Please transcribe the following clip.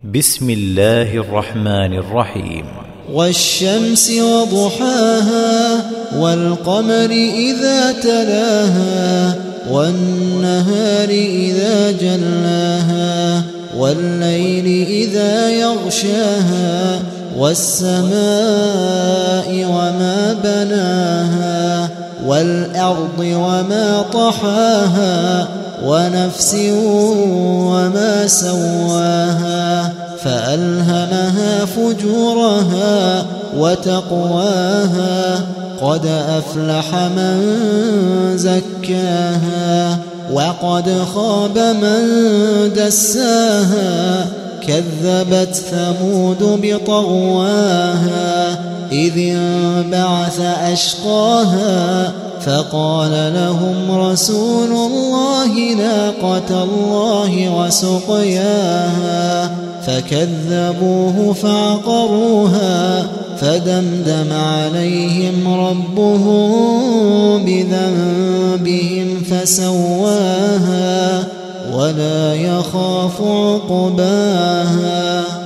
بسم الله الرحمن الرحيم. والشمس وضحاها والقمر إذا تلاها والنهار إذا جلاها والليل إذا يغشاها والسماء وما بناها والأرض وما طحاها ونفس وما سواها فألهمها فجورها وتقواها قد أفلح من زكاها وقد خاب من دساها كذبت ثمود بطغواها إذ انبعث أشقاها فقال لهم رسول الله ناقة الله وسقياها فكذبوه فعقروها فدمدم عليهم ربهم بذنبهم فسواها ولا يخاف عقباها.